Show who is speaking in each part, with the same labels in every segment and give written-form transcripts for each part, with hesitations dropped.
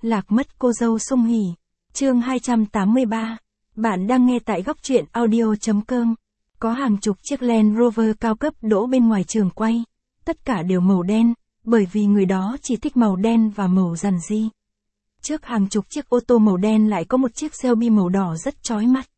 Speaker 1: Lạc mất cô dâu Sung Hỉ. Chương 283. Bạn đang nghe tại góc truyện audio.com. Có hàng chục chiếc Land Rover cao cấp đỗ bên ngoài trường quay. Tất cả đều màu đen, bởi vì người đó chỉ thích màu đen và màu rằn ri. Trước hàng chục chiếc ô tô màu đen lại có một chiếc Shelby màu đỏ rất chói mắt.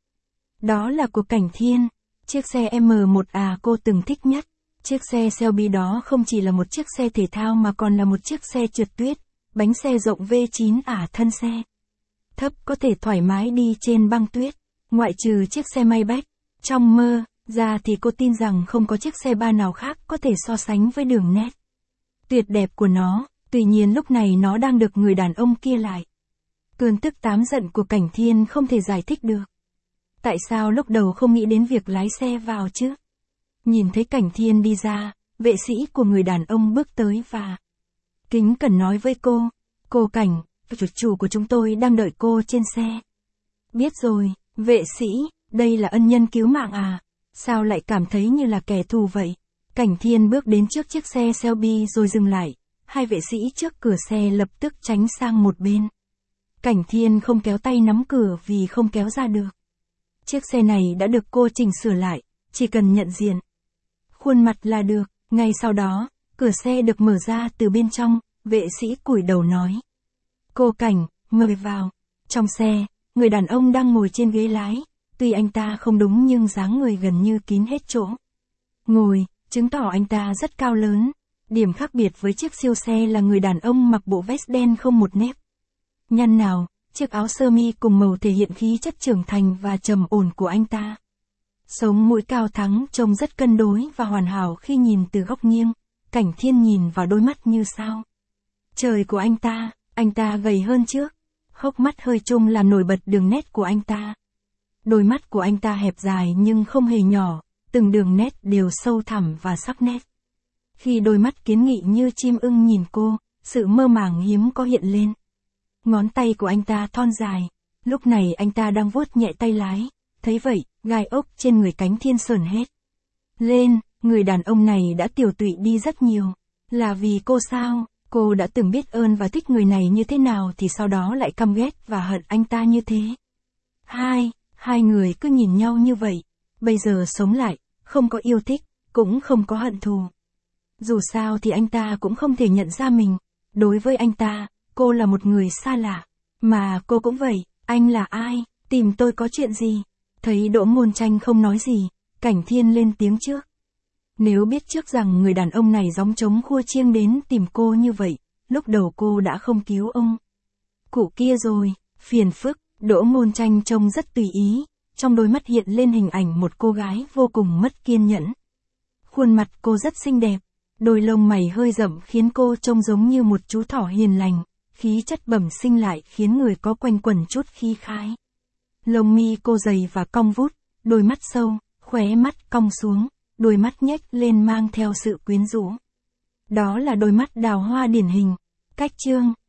Speaker 1: Đó là của Cảnh Thiên, chiếc xe M1A cô từng thích nhất. Chiếc xe Shelby đó không chỉ là một chiếc xe thể thao mà còn là một chiếc xe trượt tuyết, bánh xe rộng V9 thân xe. Thấp có thể thoải mái đi trên băng tuyết, ngoại trừ chiếc xe Maybach. Trong mơ ra thì cô tin rằng không có chiếc xe ba nào khác có thể so sánh với đường nét tuyệt đẹp của nó, tuy nhiên lúc này nó đang được người đàn ông kia lại. Cơn tức tám giận của Cảnh Thiên không thể giải thích được. Tại sao lúc đầu không nghĩ đến việc lái xe vào chứ? Nhìn thấy Cảnh Thiên đi ra, vệ sĩ của người đàn ông bước tới và kính cẩn nói với cô Cảnh, chủ của chúng tôi đang đợi cô trên xe. Biết rồi, vệ sĩ, đây là ân nhân cứu mạng à? Sao lại cảm thấy như là kẻ thù vậy? Cảnh Thiên bước đến trước chiếc xe Shelby rồi dừng lại, hai vệ sĩ trước cửa xe lập tức tránh sang một bên. Cảnh Thiên không kéo tay nắm cửa vì không kéo ra được. Chiếc xe này đã được cô chỉnh sửa lại, chỉ cần nhận diện khuôn mặt là được. Ngay sau đó, cửa xe được mở ra từ bên trong, vệ sĩ cúi đầu nói. Cô Cảnh, mời vào. Trong xe, người đàn ông đang ngồi trên ghế lái, tuy anh ta không đúng nhưng dáng người gần như kín hết chỗ ngồi, chứng tỏ anh ta rất cao lớn. Điểm khác biệt với chiếc siêu xe là người đàn ông mặc bộ vest đen không một nếp nhăn nào, chiếc áo sơ mi cùng màu thể hiện khí chất trưởng thành và trầm ổn của anh ta. Sống mũi cao thắng trông rất cân đối và hoàn hảo khi nhìn từ góc nghiêng. Cảnh Thiên nhìn vào đôi mắt như sao trời của anh ta gầy hơn trước. Hốc mắt hơi trũng làm nổi bật đường nét của anh ta. Đôi mắt của anh ta hẹp dài nhưng không hề nhỏ, từng đường nét đều sâu thẳm và sắc nét. Khi đôi mắt kiến nghị như chim ưng nhìn cô, sự mơ màng hiếm có hiện lên. Ngón tay của anh ta thon dài, lúc này anh ta đang vuốt nhẹ tay lái, thấy vậy, gai ốc trên người Cảnh Thiên sởn hết lên, người đàn ông này đã tiều tụy đi rất nhiều. Là vì cô sao? Cô đã từng biết ơn và thích người này như thế nào thì sau đó lại căm ghét và hận anh ta như thế. Hai người cứ nhìn nhau như vậy, bây giờ sống lại, không có yêu thích, cũng không có hận thù. Dù sao thì anh ta cũng không thể nhận ra mình. Đối với anh ta, cô là một người xa lạ. Mà cô cũng vậy, anh là ai? Tìm tôi có chuyện gì? Thấy Đỗ Ngôn Tranh không nói gì, Cảnh Thiên lên tiếng trước. Nếu biết trước rằng người đàn ông này gióng trống khua chiêng đến tìm cô như vậy, lúc đầu cô đã không cứu ông cụ kia rồi. Phiền phức. Đỗ Ngôn Tranh trông rất tùy ý, trong đôi mắt hiện lên hình ảnh một cô gái vô cùng mất kiên nhẫn. Khuôn mặt cô rất xinh đẹp, đôi lông mày hơi rậm khiến cô trông giống như một chú thỏ hiền lành, khí chất bẩm sinh lại khiến người có quanh quẩn chút khí khái. Lông mi cô dày và cong vút, đôi mắt sâu, khóe mắt cong xuống, đôi mắt nhếch lên mang theo sự quyến rũ. Đó là đôi mắt đào hoa điển hình. Cách trương,